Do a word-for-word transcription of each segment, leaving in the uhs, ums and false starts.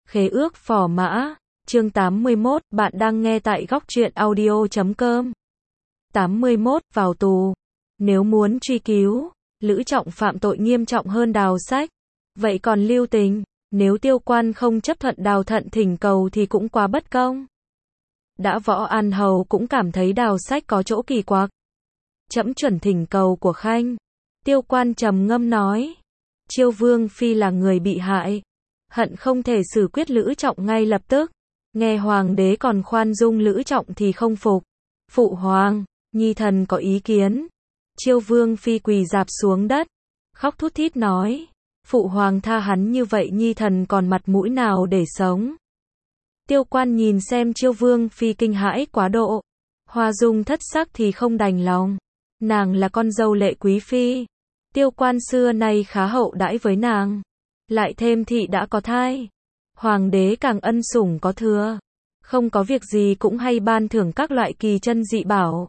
Khế ước phò mã, chương tám mươi mốt, bạn đang nghe tại góc truyện audio chấm com. tám mươi mốt, vào tù. Nếu muốn truy cứu, Lữ Trọng phạm tội nghiêm trọng hơn Đào Sách. Vậy còn lưu tình, nếu Tiêu Quan không chấp thuận Đào Thận thỉnh cầu thì cũng quá bất công. Đã Võ An Hầu cũng cảm thấy Đào Sách có chỗ kỳ quặc. Trẫm chuẩn thỉnh cầu của Khanh. Tiêu Quan trầm ngâm nói. Chiêu Vương Phi là người bị hại. Hận không thể xử quyết Lữ Trọng ngay lập tức. Nghe Hoàng đế còn khoan dung Lữ Trọng thì không phục. Phụ Hoàng, nhi thần có ý kiến. Chiêu Vương Phi quỳ rạp xuống đất. Khóc thút thít nói. Phụ Hoàng tha hắn như vậy nhi thần còn mặt mũi nào để sống. Tiêu Quan nhìn xem Chiêu Vương Phi kinh hãi quá độ. Hoa dung thất sắc thì không đành lòng. Nàng là con dâu Lệ Quý Phi. Tiêu Quan xưa nay khá hậu đãi với nàng. Lại thêm thị đã có thai. Hoàng đế càng ân sủng có thừa. Không có việc gì cũng hay ban thưởng các loại kỳ chân dị bảo.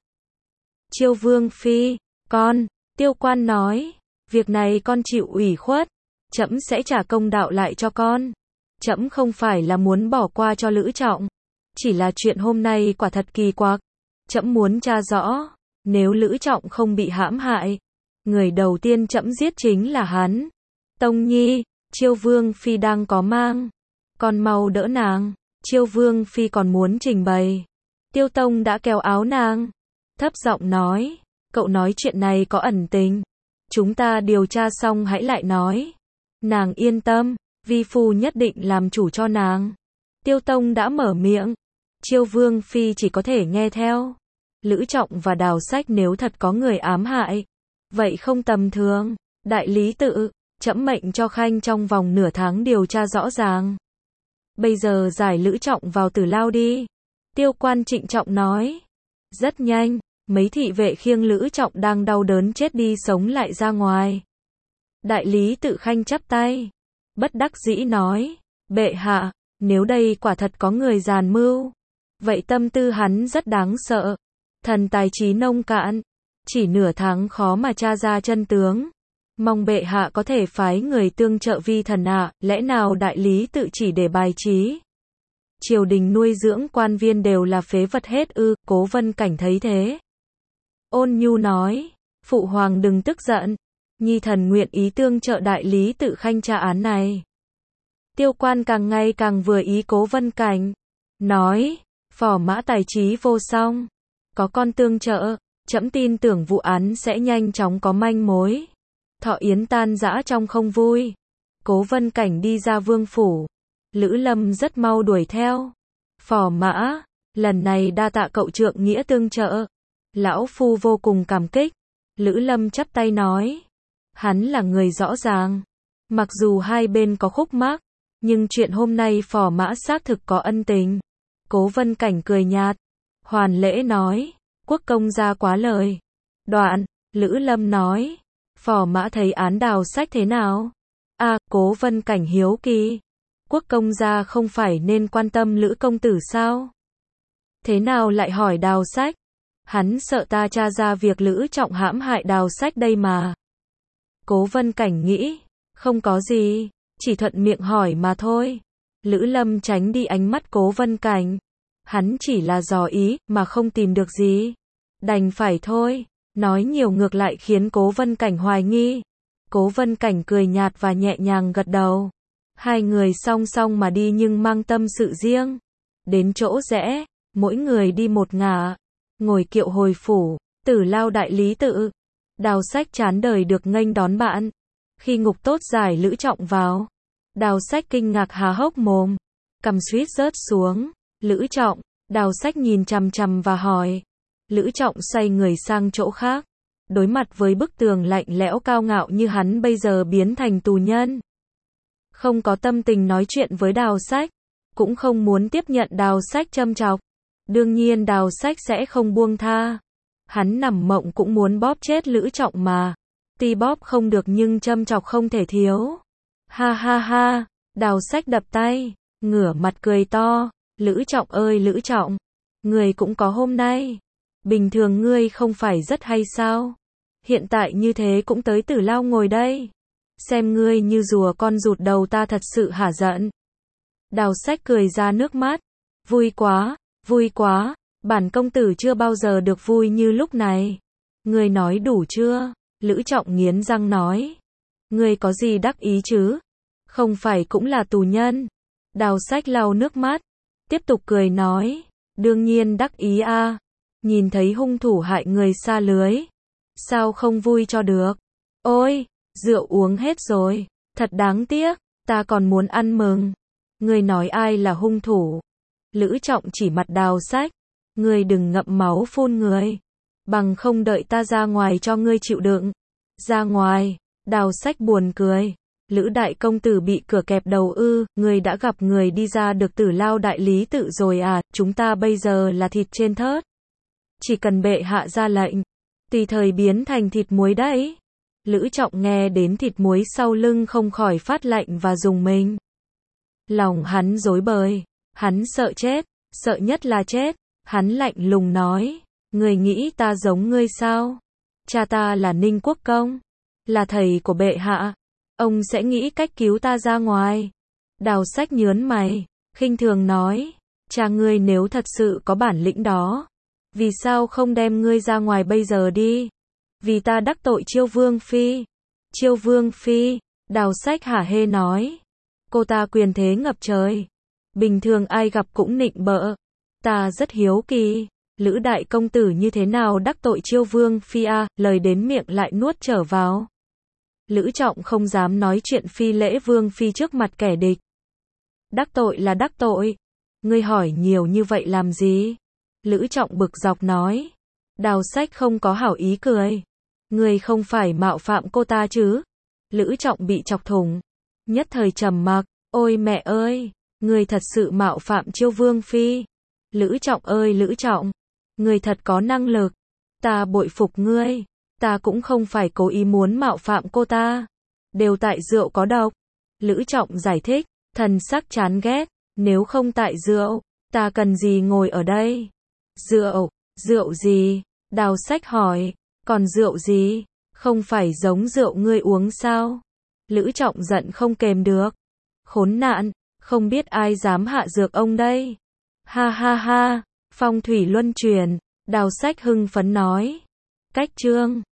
Chiêu Vương Phi, con, Tiêu Quan nói. Việc này con chịu ủy khuất. Trẫm sẽ trả công đạo lại cho con. Trẫm không phải là muốn bỏ qua cho Lữ Trọng. Chỉ là chuyện hôm nay quả thật kỳ quặc. Trẫm muốn tra rõ. Nếu Lữ Trọng không bị hãm hại, người đầu tiên trẫm giết chính là hắn. Tông Nhi, Chiêu Vương Phi đang có mang. Con mau đỡ nàng. Chiêu Vương Phi còn muốn trình bày. Tiêu Tông đã kéo áo nàng. Thấp giọng nói. Cậu nói chuyện này có ẩn tình. Chúng ta điều tra xong hãy lại nói. Nàng yên tâm. Vi phu nhất định làm chủ cho nàng. Tiêu Tông đã mở miệng. Chiêu Vương Phi chỉ có thể nghe theo. Lữ Trọng và Đào Sách nếu thật có người ám hại. Vậy không tầm thường. Đại lý tự. Trẫm mệnh cho Khanh trong vòng nửa tháng điều tra rõ ràng. Bây giờ giải Lữ Trọng vào tử lao đi. Tiêu Quan trịnh trọng nói. Rất nhanh, mấy thị vệ khiêng Lữ Trọng đang đau đớn chết đi sống lại ra ngoài. Đại lý tự Khanh chắp tay. Bất đắc dĩ nói. Bệ hạ, nếu đây quả thật có người giàn mưu. Vậy tâm tư hắn rất đáng sợ. Thần tài trí nông cạn. Chỉ nửa tháng khó mà tra ra chân tướng. Mong bệ hạ có thể phái người tương trợ vi thần ạ, à, lẽ nào đại lý tự chỉ để bài trí. Triều đình nuôi dưỡng quan viên đều là phế vật hết ư, Cố Vân Cảnh thấy thế. Ôn nhu nói, phụ hoàng đừng tức giận, nhi thần nguyện ý tương trợ đại lý tự Khanh tra án này. Tiêu Quan càng ngày càng vừa ý Cố Vân Cảnh, nói, phò mã tài trí vô song, có con tương trợ, trẫm tin tưởng vụ án sẽ nhanh chóng có manh mối. Thọ yến tan rã trong không vui. Cố Vân Cảnh đi ra vương phủ. Lữ Lâm rất mau đuổi theo. Phò mã, lần này đa tạ cậu trượng nghĩa tương trợ. Lão phu vô cùng cảm kích. Lữ Lâm chắp tay nói. Hắn là người rõ ràng. Mặc dù hai bên có khúc mắc, nhưng chuyện hôm nay phò mã xác thực có ân tình. Cố Vân Cảnh cười nhạt. Hoàn lễ nói. Quốc công gia quá lời. Đoạn, Lữ Lâm nói. Phò mã thấy án Đào Sách thế nào? À, Cố Vân Cảnh hiếu kỳ. Quốc công gia không phải nên quan tâm Lữ công tử sao? Thế nào lại hỏi Đào Sách? Hắn sợ ta tra ra việc Lữ Trọng hãm hại Đào Sách đây mà. Cố Vân Cảnh nghĩ, không có gì, chỉ thuận miệng hỏi mà thôi. Lữ Lâm tránh đi ánh mắt Cố Vân Cảnh. Hắn chỉ là dò ý, mà không tìm được gì. Đành phải thôi. Nói nhiều ngược lại khiến Cố Vân Cảnh hoài nghi. Cố Vân Cảnh cười nhạt và nhẹ nhàng gật đầu. Hai người song song mà đi nhưng mang tâm sự riêng. Đến chỗ rẽ, mỗi người đi một ngả. Ngồi kiệu hồi phủ, tử lao đại lý tự. Đào Sách chán đời được nghênh đón bạn. Khi ngục tốt giải Lữ Trọng vào, Đào Sách kinh ngạc há hốc mồm. Cằm suýt rớt xuống. Lữ Trọng, Đào Sách nhìn chằm chằm và hỏi. Lữ Trọng xoay người sang chỗ khác. Đối mặt với bức tường lạnh lẽo cao ngạo như hắn bây giờ biến thành tù nhân. Không có tâm tình nói chuyện với Đào Sách. Cũng không muốn tiếp nhận Đào Sách châm chọc. Đương nhiên Đào Sách sẽ không buông tha. Hắn nằm mộng cũng muốn bóp chết Lữ Trọng mà. Tuy bóp không được nhưng châm chọc không thể thiếu. Ha ha ha. Đào Sách đập tay. Ngửa mặt cười to. Lữ Trọng ơi Lữ Trọng. Người cũng có hôm nay. Bình thường ngươi không phải rất hay sao? Hiện tại như thế cũng tới tử lao ngồi đây. Xem ngươi như rùa con rụt đầu ta thật sự hả giận. Đào Sách cười ra nước mắt. Vui quá, vui quá, bản công tử chưa bao giờ được vui như lúc này. Ngươi nói đủ chưa? Lữ Trọng nghiến răng nói. Ngươi có gì đắc ý chứ? Không phải cũng là tù nhân. Đào Sách lau nước mắt, tiếp tục cười nói. Đương nhiên đắc ý a. Nhìn thấy hung thủ hại người xa lưới. Sao không vui cho được? Ôi, rượu uống hết rồi. Thật đáng tiếc, ta còn muốn ăn mừng. Ngươi nói ai là hung thủ? Lữ Trọng chỉ mặt Đào Sách. Ngươi đừng ngậm máu phun người. Bằng không đợi ta ra ngoài cho ngươi chịu đựng. Ra ngoài, Đào Sách buồn cười. Lữ đại công tử bị cửa kẹp đầu ư, người đã gặp người đi ra được Tử Lao đại lý tự rồi à, chúng ta bây giờ là thịt trên thớt. Chỉ cần bệ hạ ra lệnh, tùy thời biến thành thịt muối đấy. Lữ Trọng nghe đến thịt muối sau lưng không khỏi phát lạnh và rùng mình. Lòng hắn rối bời, hắn sợ chết, sợ nhất là chết, hắn lạnh lùng nói, người nghĩ ta giống ngươi sao? Cha ta là Ninh Quốc Công, là thầy của bệ hạ. Ông sẽ nghĩ cách cứu ta ra ngoài. Đào Sách nhớn mày, khinh thường nói, cha ngươi nếu thật sự có bản lĩnh đó, vì sao không đem ngươi ra ngoài bây giờ đi? Vì ta đắc tội Chiêu Vương Phi. Chiêu Vương Phi, Đào Sách hả hê nói, cô ta quyền thế ngập trời, bình thường ai gặp cũng nịnh bợ. Ta rất hiếu kỳ, Lữ đại công tử như thế nào đắc tội Chiêu Vương Phi a, lời đến miệng lại nuốt trở vào. Lữ Trọng không dám nói chuyện phi lễ Vương Phi trước mặt kẻ địch. Đắc tội là đắc tội. Ngươi hỏi nhiều như vậy làm gì? Lữ Trọng bực dọc nói. Đào Sách không có hảo ý cười. Ngươi không phải mạo phạm cô ta chứ? Lữ Trọng bị chọc thủng. Nhất thời trầm mặc. Ôi mẹ ơi! Ngươi thật sự mạo phạm Chiêu Vương Phi. Lữ Trọng ơi Lữ Trọng! Ngươi thật có năng lực. Ta bội phục ngươi. Ta cũng không phải cố ý muốn mạo phạm cô ta. Đều tại rượu có độc. Lữ Trọng giải thích, thần sắc chán ghét. Nếu không tại rượu, ta cần gì ngồi ở đây? Rượu, rượu gì? Đào Sách hỏi, còn rượu gì? Không phải giống rượu ngươi uống sao? Lữ Trọng giận không kềm được. Khốn nạn, không biết ai dám hạ dược ông đây. Ha ha ha, phong thủy luân chuyển. Đào Sách hưng phấn nói. Cách chương